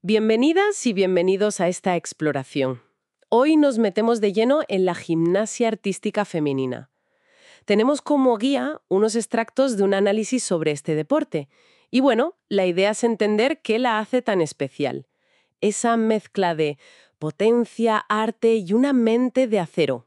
Bienvenidas y bienvenidos a esta exploración. Hoy nos metemos de lleno en la gimnasia artística femenina. Tenemos como guía unos extractos de un análisis sobre este deporte. Y bueno, la idea es entender qué la hace tan especial. Esa mezcla de potencia, arte y una mente de acero.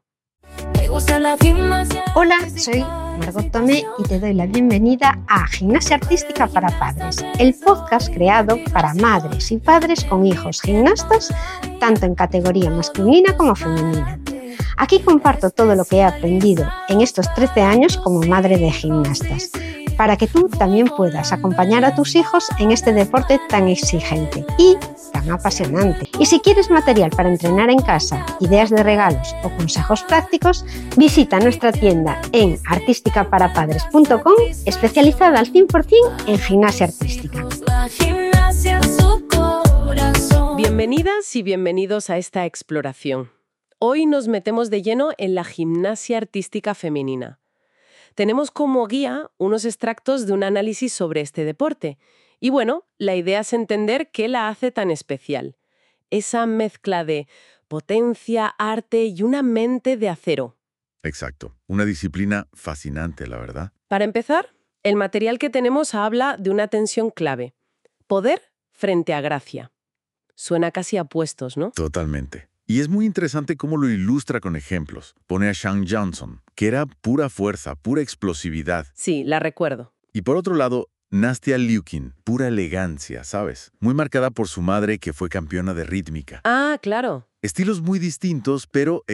Hola, soy Margot Tomé y te doy la bienvenida a Gimnasia Artística para Padres, el podcast creado para madres y padres con hijos gimnastas, tanto en categoría masculina como femenina. Aquí comparto todo lo que he aprendido en estos 13 años como madre de gimnastas, para que tú también puedas acompañar a tus hijos en este deporte tan exigente y tan apasionante. Y si quieres material para entrenar en casa, ideas de regalos o consejos prácticos, visita nuestra tienda en artisticaparapadres.com, especializada al 100% en gimnasia artística. Bienvenidas y bienvenidos a esta exploración. Hoy nos metemos de lleno en la gimnasia artística femenina. Tenemos como guía unos extractos de un análisis sobre este deporte. Y bueno, la idea es entender qué la hace tan especial. Esa mezcla de potencia, arte y una mente de acero. Exacto. Una disciplina fascinante, la verdad. Para empezar, el material que tenemos habla de una tensión clave. Poder frente a gracia. Suena casi a opuestos, ¿no? Totalmente. Y es muy interesante cómo lo ilustra con ejemplos. Pone a Shawn Johnson, que era pura fuerza, pura explosividad. Sí, la recuerdo. Y por otro lado, Nastia Liukin, pura elegancia, ¿sabes? Muy marcada por su madre, que fue campeona de rítmica. Ah, claro. Estilos muy distintos, pero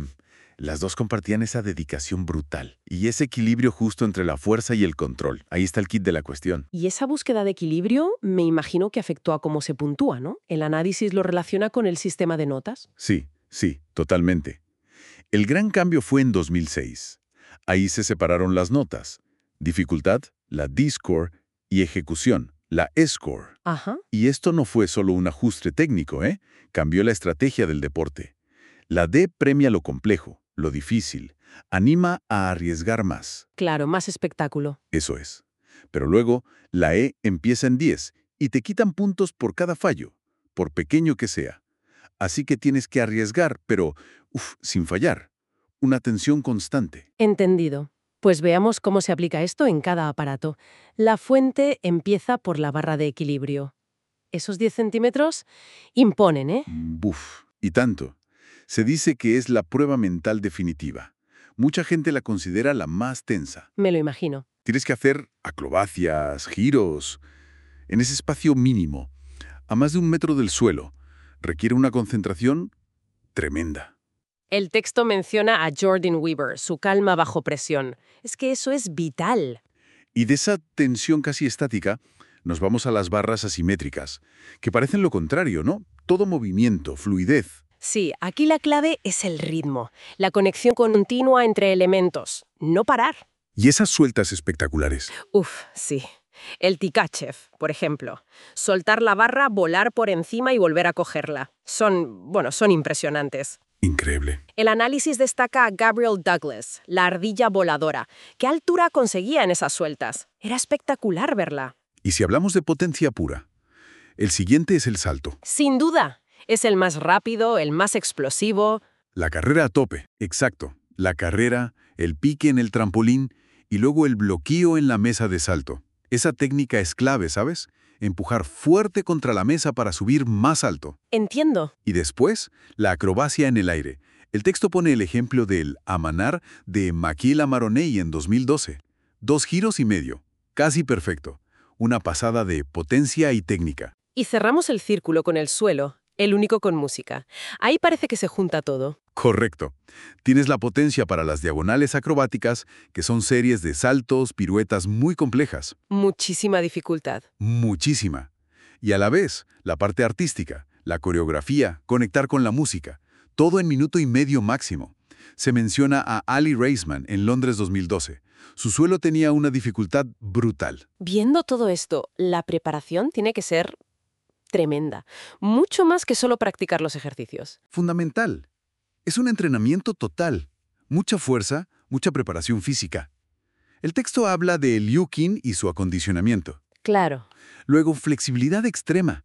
las dos compartían esa dedicación brutal y ese equilibrio justo entre la fuerza y el control. Ahí está el kit de la cuestión. Y esa búsqueda de equilibrio me imagino que afectó a cómo se puntúa, ¿no? El análisis lo relaciona con el sistema de notas. Sí, totalmente. El gran cambio fue en 2006. Ahí se separaron las notas. Dificultad, la D-score, y ejecución, la E-score. Ajá. Y esto no fue solo un ajuste técnico, ¿eh? Cambió la estrategia del deporte. La D premia lo complejo, lo difícil, anima a arriesgar más. Claro, más espectáculo. Eso es. Pero luego, la E empieza en 10 y te quitan puntos por cada fallo, por pequeño que sea. Así que tienes que arriesgar, pero, sin fallar. Una tensión constante. Entendido. Pues veamos cómo se aplica esto en cada aparato. La fuente empieza por la barra de equilibrio. Esos 10 centímetros imponen, ¿eh? Y tanto. Se dice que es la prueba mental definitiva. Mucha gente la considera la más tensa. Me lo imagino. Tienes que hacer acrobacias, giros, en ese espacio mínimo, a más de 1 metro del suelo. Requiere una concentración tremenda. El texto menciona a Jordan Weaver, su calma bajo presión. Es que eso es vital. Y de esa tensión casi estática, nos vamos a las barras asimétricas, que parecen lo contrario, ¿no? Todo movimiento, fluidez. Sí, aquí la clave es el ritmo, la conexión continua entre elementos, no parar. Y esas sueltas espectaculares. Sí. El Tkachev, por ejemplo. Soltar la barra, volar por encima y volver a cogerla. Son impresionantes. Increíble. El análisis destaca a Gabrielle Douglas, la ardilla voladora. ¿Qué altura conseguía en esas sueltas? Era espectacular verla. Y si hablamos de potencia pura, el siguiente es el salto. Sin duda. Es el más rápido, el más explosivo. La carrera a tope, exacto. La carrera, el pique en el trampolín y luego el bloqueo en la mesa de salto. Esa técnica es clave, ¿sabes? Empujar fuerte contra la mesa para subir más alto. Entiendo. Y después, la acrobacia en el aire. El texto pone el ejemplo del Amanar de Maquiela Maroney en 2012. 2 giros y medio. Casi perfecto. Una pasada de potencia y técnica. Y cerramos el círculo con el suelo, el único con música. Ahí parece que se junta todo. Correcto. Tienes la potencia para las diagonales acrobáticas, que son series de saltos, piruetas muy complejas. Muchísima dificultad. Muchísima. Y a la vez, la parte artística, la coreografía, conectar con la música. Todo en 1,5 minutos máximo. Se menciona a Ali Raisman en Londres 2012. Su suelo tenía una dificultad brutal. Viendo todo esto, la preparación tiene que ser tremenda. Mucho más que solo practicar los ejercicios. Fundamental. Es un entrenamiento total. Mucha fuerza, mucha preparación física. El texto habla de Liukin y su acondicionamiento. Claro. Luego, flexibilidad extrema.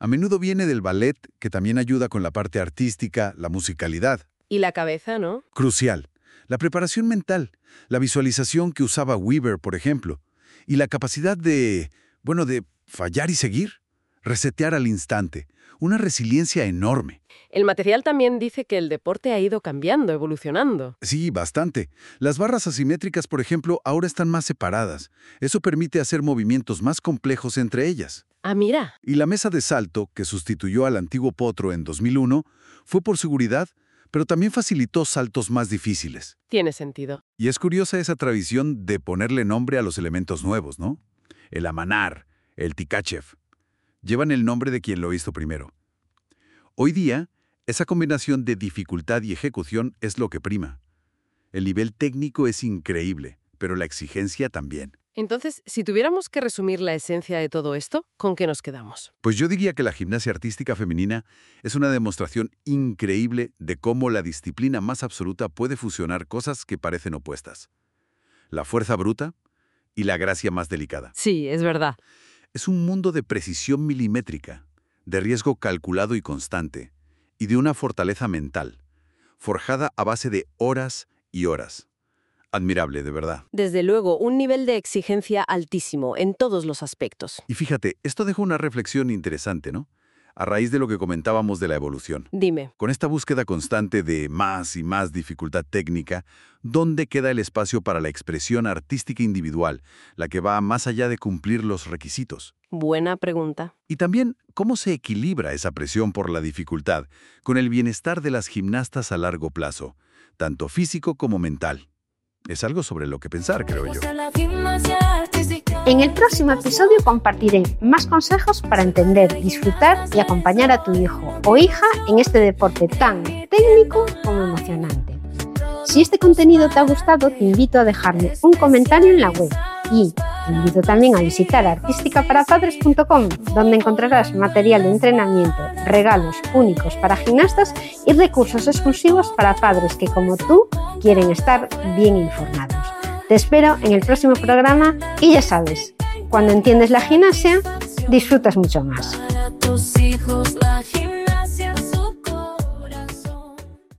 A menudo viene del ballet, que también ayuda con la parte artística, la musicalidad. Y la cabeza, ¿no? Crucial. La preparación mental, la visualización que usaba Weaver, por ejemplo, y la capacidad de fallar y seguir, resetear al instante, una resiliencia enorme. El material también dice que el deporte ha ido cambiando, evolucionando. Sí, bastante. Las barras asimétricas, por ejemplo, ahora están más separadas. Eso permite hacer movimientos más complejos entre ellas. Ah, mira. Y la mesa de salto, que sustituyó al antiguo potro en 2001, fue por seguridad, pero también facilitó saltos más difíciles. Tiene sentido. Y es curiosa esa tradición de ponerle nombre a los elementos nuevos, ¿no? El amanar, el tikachev. Llevan el nombre de quien lo hizo primero. Hoy día, esa combinación de dificultad y ejecución es lo que prima. El nivel técnico es increíble, pero la exigencia también. Entonces, si tuviéramos que resumir la esencia de todo esto, ¿con qué nos quedamos? Pues yo diría que la gimnasia artística femenina es una demostración increíble de cómo la disciplina más absoluta puede fusionar cosas que parecen opuestas. La fuerza bruta y la gracia más delicada. Sí, es verdad. Es un mundo de precisión milimétrica, de riesgo calculado y constante, y de una fortaleza mental, forjada a base de horas y horas. Admirable, de verdad. Desde luego, un nivel de exigencia altísimo en todos los aspectos. Y fíjate, esto deja una reflexión interesante, ¿no? A raíz de lo que comentábamos de la evolución. Dime. Con esta búsqueda constante de más y más dificultad técnica, ¿dónde queda el espacio para la expresión artística individual, la que va más allá de cumplir los requisitos? Buena pregunta. Y también, ¿cómo se equilibra esa presión por la dificultad con el bienestar de las gimnastas a largo plazo, tanto físico como mental? Es algo sobre lo que pensar, creo yo. En el próximo episodio compartiré más consejos para entender, disfrutar y acompañar a tu hijo o hija en este deporte tan técnico como emocionante. Si este contenido te ha gustado, te invito a dejarme un comentario en la web y te invito también a visitar artísticaparapadres.com, donde encontrarás material de entrenamiento, regalos únicos para gimnastas y recursos exclusivos para padres que, como tú, quieren estar bien informados. Te espero en el próximo programa y ya sabes, cuando entiendes la gimnasia, disfrutas mucho más.